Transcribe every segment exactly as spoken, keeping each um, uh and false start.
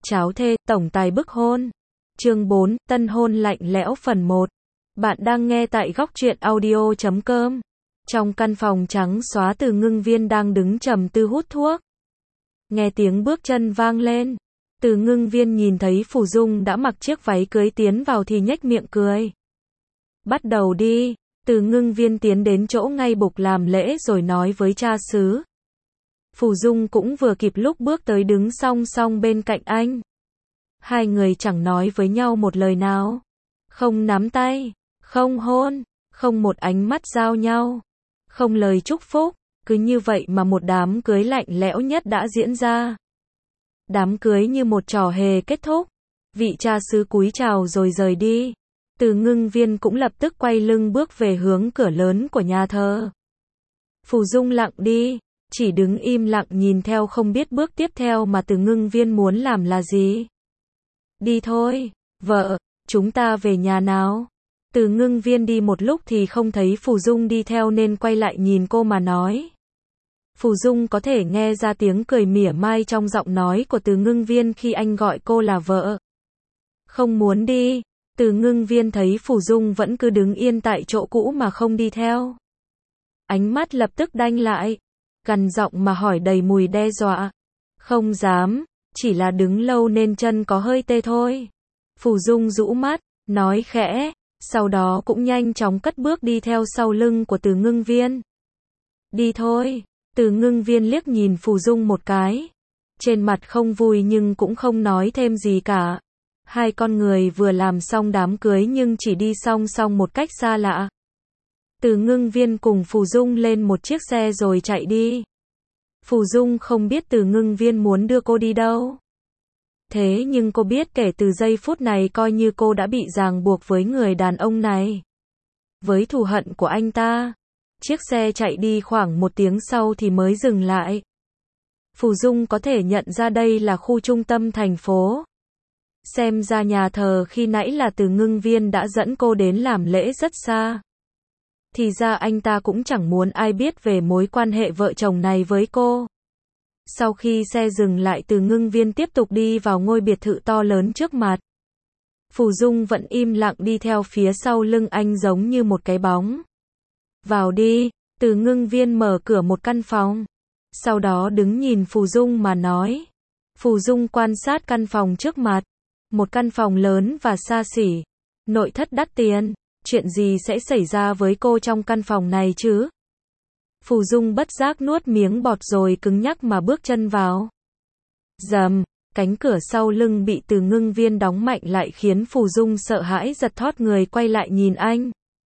Cháo thê, tổng tài bức hôn. Chương bốn, tân hôn lạnh lẽo phần một. Bạn đang nghe tại góc truyện audio chấm com. Trong căn phòng trắng xóa, Từ Ngưng Viên đang đứng trầm tư hút thuốc. Nghe tiếng bước chân vang lên. Từ Ngưng Viên nhìn thấy Phù Dung đã mặc chiếc váy cưới tiến vào thì nhếch miệng cười. Bắt đầu đi. Từ Ngưng Viên tiến đến chỗ ngay bục làm lễ rồi nói với cha xứ. Phù Dung cũng vừa kịp lúc bước tới đứng song song bên cạnh anh. Hai người chẳng nói với nhau một lời nào. Không nắm tay, không hôn, không một ánh mắt giao nhau, không lời chúc phúc. Cứ như vậy mà một đám cưới lạnh lẽo nhất đã diễn ra. Đám cưới như một trò hề kết thúc. Vị cha xứ cúi chào rồi rời đi. Từ Ngưng Viên cũng lập tức quay lưng bước về hướng cửa lớn của nhà thờ. Phù Dung lặng đi, chỉ đứng im lặng nhìn theo, không biết bước tiếp theo mà Từ Ngưng Viên muốn làm là gì. Đi thôi, vợ, chúng ta về nhà nào. Từ Ngưng Viên đi một lúc thì không thấy Phù Dung đi theo nên quay lại nhìn cô mà nói. Phù Dung có thể nghe ra tiếng cười mỉa mai trong giọng nói của Từ Ngưng Viên khi anh gọi cô là vợ. Không muốn đi. Từ Ngưng Viên thấy Phù Dung vẫn cứ đứng yên tại chỗ cũ mà không đi theo. Ánh mắt lập tức đanh lại, gằn giọng mà hỏi đầy mùi đe dọa. Không dám, chỉ là đứng lâu nên chân có hơi tê thôi. Phù Dung rũ mắt, nói khẽ, sau đó cũng nhanh chóng cất bước đi theo sau lưng của Từ Ngưng Viên. Đi thôi. Từ Ngưng Viên liếc nhìn Phù Dung một cái. Trên mặt không vui nhưng cũng không nói thêm gì cả. Hai con người vừa làm xong đám cưới nhưng chỉ đi song song một cách xa lạ. Từ Ngưng Viên cùng Phù Dung lên một chiếc xe rồi chạy đi. Phù Dung không biết Từ Ngưng Viên muốn đưa cô đi đâu. Thế nhưng cô biết kể từ giây phút này coi như cô đã bị ràng buộc với người đàn ông này. Với thù hận của anh ta. Chiếc xe chạy đi khoảng một tiếng sau thì mới dừng lại. Phù Dung có thể nhận ra đây là khu trung tâm thành phố. Xem ra nhà thờ khi nãy là Từ Ngưng Viên đã dẫn cô đến làm lễ rất xa. Thì ra anh ta cũng chẳng muốn ai biết về mối quan hệ vợ chồng này với cô. Sau khi xe dừng lại, Từ Ngưng Viên tiếp tục đi vào ngôi biệt thự to lớn trước mặt. Phù Dung vẫn im lặng đi theo phía sau lưng anh giống như một cái bóng. Vào đi. Từ Ngưng Viên mở cửa một căn phòng. Sau đó đứng nhìn Phù Dung mà nói. Phù Dung quan sát căn phòng trước mặt. Một căn phòng lớn và xa xỉ. Nội thất đắt tiền. Chuyện gì sẽ xảy ra với cô trong căn phòng này chứ? Phù Dung bất giác nuốt miếng bọt rồi cứng nhắc mà bước chân vào. Rầm, cánh cửa sau lưng bị Từ Ngưng Viên đóng mạnh lại khiến Phù Dung sợ hãi giật thót người quay lại nhìn anh.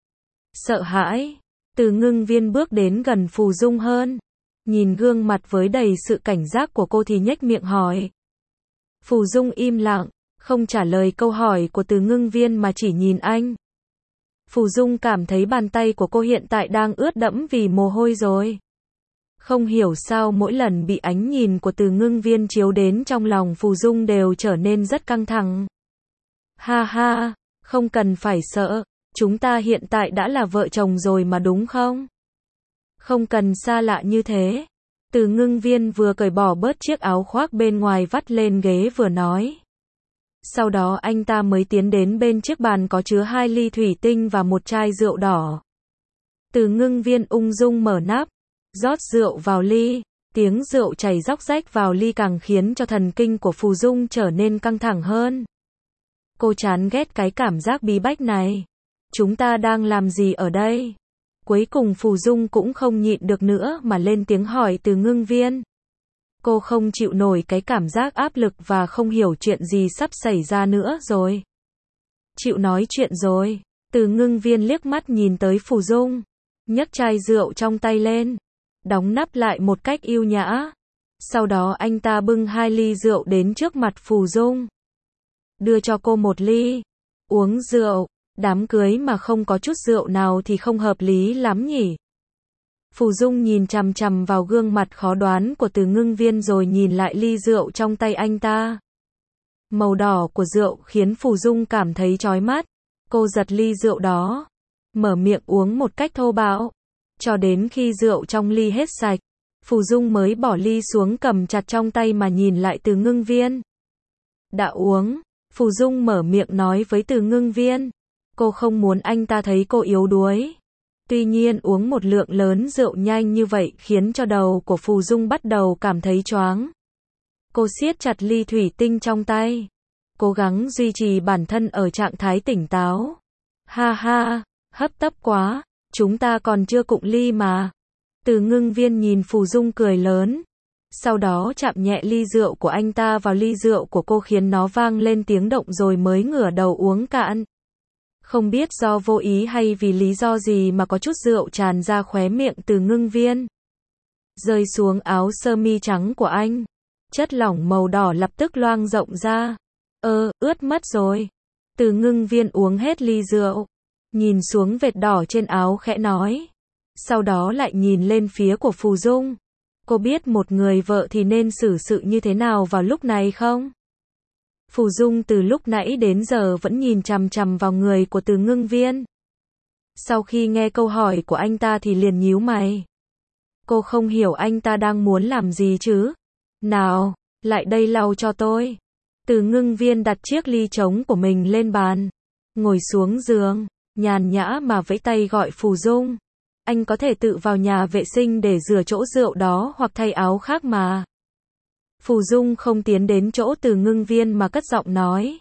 Sợ hãi. Từ Ngưng Viên bước đến gần Phù Dung hơn. Nhìn gương mặt với đầy sự cảnh giác của cô thì nhếch miệng hỏi. Phù Dung im lặng, không trả lời câu hỏi của Từ Ngưng Viên mà chỉ nhìn anh. Phù Dung cảm thấy bàn tay của cô hiện tại đang ướt đẫm vì mồ hôi rồi. Không hiểu sao mỗi lần bị ánh nhìn của Từ Ngưng Viên chiếu đến trong lòng Phù Dung đều trở nên rất căng thẳng. Ha ha, không cần phải sợ, chúng ta hiện tại đã là vợ chồng rồi mà đúng không? Không cần xa lạ như thế. Từ Ngưng Viên vừa cởi bỏ bớt chiếc áo khoác bên ngoài vắt lên ghế vừa nói. Sau đó anh ta mới tiến đến bên chiếc bàn có chứa hai ly thủy tinh và một chai rượu đỏ. Từ Ngưng Viên ung dung mở nắp, rót rượu vào ly, tiếng rượu chảy róc rách vào ly càng khiến cho thần kinh của Phù Dung trở nên căng thẳng hơn. Cô chán ghét cái cảm giác bí bách này. Chúng ta đang làm gì ở đây? Cuối cùng Phù Dung cũng không nhịn được nữa mà lên tiếng hỏi Từ Ngưng Viên. Cô không chịu nổi cái cảm giác áp lực và không hiểu chuyện gì sắp xảy ra nữa rồi. Chịu nói chuyện rồi. Từ Ngưng Viên liếc mắt nhìn tới Phù Dung, nhấc chai rượu trong tay lên, đóng nắp lại một cách yêu nhã. Sau đó anh ta bưng hai ly rượu đến trước mặt Phù Dung. Đưa cho cô một ly. Uống rượu, đám cưới mà không có chút rượu nào thì không hợp lý lắm nhỉ. Phù Dung nhìn chằm chằm vào gương mặt khó đoán của Từ Ngưng Viên rồi nhìn lại ly rượu trong tay anh ta. Màu đỏ của rượu khiến Phù Dung cảm thấy chói mắt. Cô giật ly rượu đó, mở miệng uống một cách thô bạo, cho đến khi rượu trong ly hết sạch. Phù Dung mới bỏ ly xuống cầm chặt trong tay mà nhìn lại Từ Ngưng Viên. Đã uống. Phù Dung mở miệng nói với Từ Ngưng Viên. Cô không muốn anh ta thấy cô yếu đuối. Tuy nhiên uống một lượng lớn rượu nhanh như vậy khiến cho đầu của Phù Dung bắt đầu cảm thấy choáng. Cô siết chặt ly thủy tinh trong tay, cố gắng duy trì bản thân ở trạng thái tỉnh táo. Ha ha, hấp tấp quá, chúng ta còn chưa cụng ly mà. Từ Ngưng Viên nhìn Phù Dung cười lớn, sau đó chạm nhẹ ly rượu của anh ta vào ly rượu của cô khiến nó vang lên tiếng động rồi mới ngửa đầu uống cạn. Không biết do vô ý hay vì lý do gì mà có chút rượu tràn ra khóe miệng Từ Ngưng Viên, rơi xuống áo sơ mi trắng của anh. Chất lỏng màu đỏ lập tức loang rộng ra. Ơ, ướt mất rồi. Từ Ngưng Viên uống hết ly rượu, nhìn xuống vệt đỏ trên áo khẽ nói. Sau đó lại nhìn lên phía của Phù Dung. Cô biết một người vợ thì nên xử sự như thế nào vào lúc này không? Phù Dung từ lúc nãy đến giờ vẫn nhìn chằm chằm vào người của Từ Ngưng Viên. Sau khi nghe câu hỏi của anh ta thì liền nhíu mày. Cô không hiểu anh ta đang muốn làm gì chứ? Nào, lại đây lau cho tôi. Từ Ngưng Viên đặt chiếc ly trống của mình lên bàn, ngồi xuống giường, nhàn nhã mà vẫy tay gọi Phù Dung. Anh có thể tự vào nhà vệ sinh để rửa chỗ rượu đó hoặc thay áo khác mà. Phù Dung không tiến đến chỗ Từ Ngưng Viên mà cất giọng nói.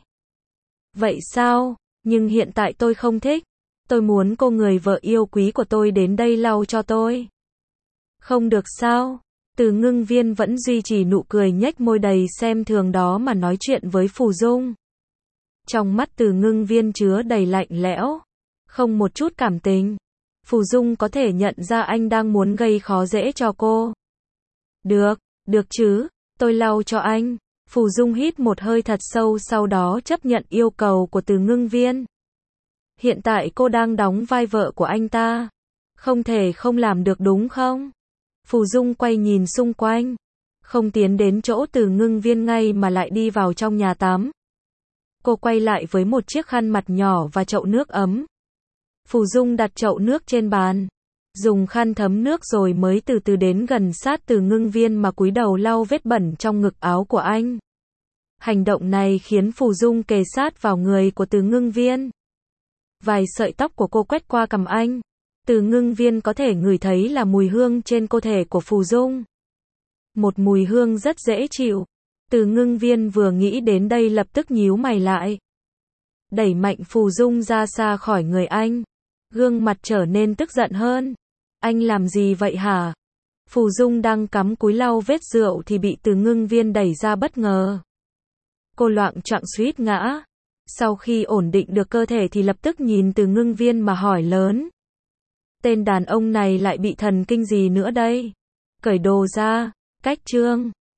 Vậy sao? Nhưng hiện tại tôi không thích. Tôi muốn cô người vợ yêu quý của tôi đến đây lau cho tôi. Không được sao? Từ Ngưng Viên vẫn duy trì nụ cười nhếch môi đầy xem thường đó mà nói chuyện với Phù Dung. Trong mắt Từ Ngưng Viên chứa đầy lạnh lẽo, không một chút cảm tình. Phù Dung có thể nhận ra anh đang muốn gây khó dễ cho cô. Được, được chứ, tôi lau cho anh. Phù Dung hít một hơi thật sâu sau đó chấp nhận yêu cầu của Từ Ngưng Viên. Hiện tại cô đang đóng vai vợ của anh ta. Không thể không làm được đúng không? Phù Dung quay nhìn xung quanh, không tiến đến chỗ Từ Ngưng Viên ngay mà lại đi vào trong nhà tắm. Cô quay lại với một chiếc khăn mặt nhỏ và chậu nước ấm. Phù Dung đặt chậu nước trên bàn, dùng khăn thấm nước rồi mới từ từ đến gần sát Từ Ngưng Viên mà cúi đầu lau vết bẩn trong ngực áo của anh. Hành động này khiến Phù Dung kề sát vào người của Từ Ngưng Viên. Vài sợi tóc của cô quét qua cằm anh. Từ Ngưng Viên có thể ngửi thấy là mùi hương trên cơ thể của Phù Dung. Một mùi hương rất dễ chịu. Từ Ngưng Viên vừa nghĩ đến đây lập tức nhíu mày lại, đẩy mạnh Phù Dung ra xa khỏi người anh. Gương mặt trở nên tức giận hơn. Anh làm gì vậy hả? Phù Dung đang cắm cúi lau vết rượu thì bị Từ Ngưng Viên đẩy ra bất ngờ. Cô loạng choạng suýt ngã. Sau khi ổn định được cơ thể thì lập tức nhìn Từ Ngưng Viên mà hỏi lớn. Tên đàn ông này lại bị thần kinh gì nữa đây? Cởi đồ ra, cách trương.